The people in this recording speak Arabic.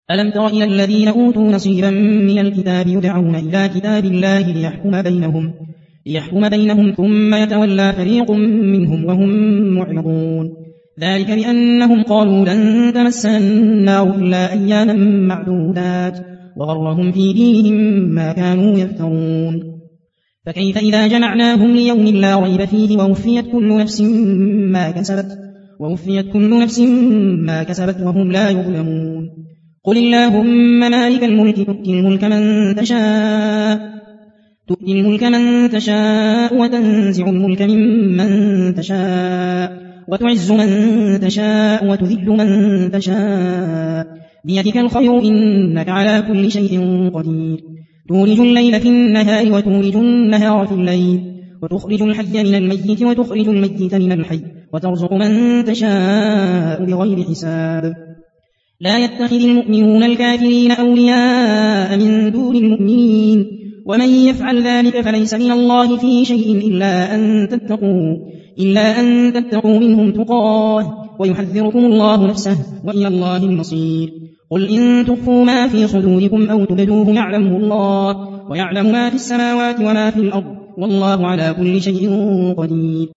ألم تر إلى الذين أوتوا نصيبا من الكتاب يدعون إلى كتاب الله ليحكم بينهم ثم يتولى فريق منهم وهم معرضون ذلك بأنهم قالوا لن تمسنا النار إلا أياما معدودات وغرهم في دينهم ما كانوا يفترون فكيف إذا جمعناهم ليوم لا ريب فيه ووفيت كل نفس ما كسبت وهم لا يظلمون قل اللهم مالك الملك تؤتي الملك من تشاء وتنزع الملك ممن تشاء وتعز من تشاء وتذل من تشاء بيدك الخير إنك على كل شيء قدير تولج الليل في النهار وتولج النهار في الليل وتخرج الحي من الميت وتخرج الميت من الحي وترزق من تشاء بغير حساب لا يتخذ المؤمنون الكافرين أولياء من دون المؤمنين ومن يفعل ذلك فليس من الله في شيء إلا أن تتقوا منهم تقاه ويحذركم الله نفسه وإلى الله المصير قل إن تخفوا ما في صدوركم أو تبدوه يعلمه الله ويعلم ما في السماوات وما في الأرض والله على كل شيء قدير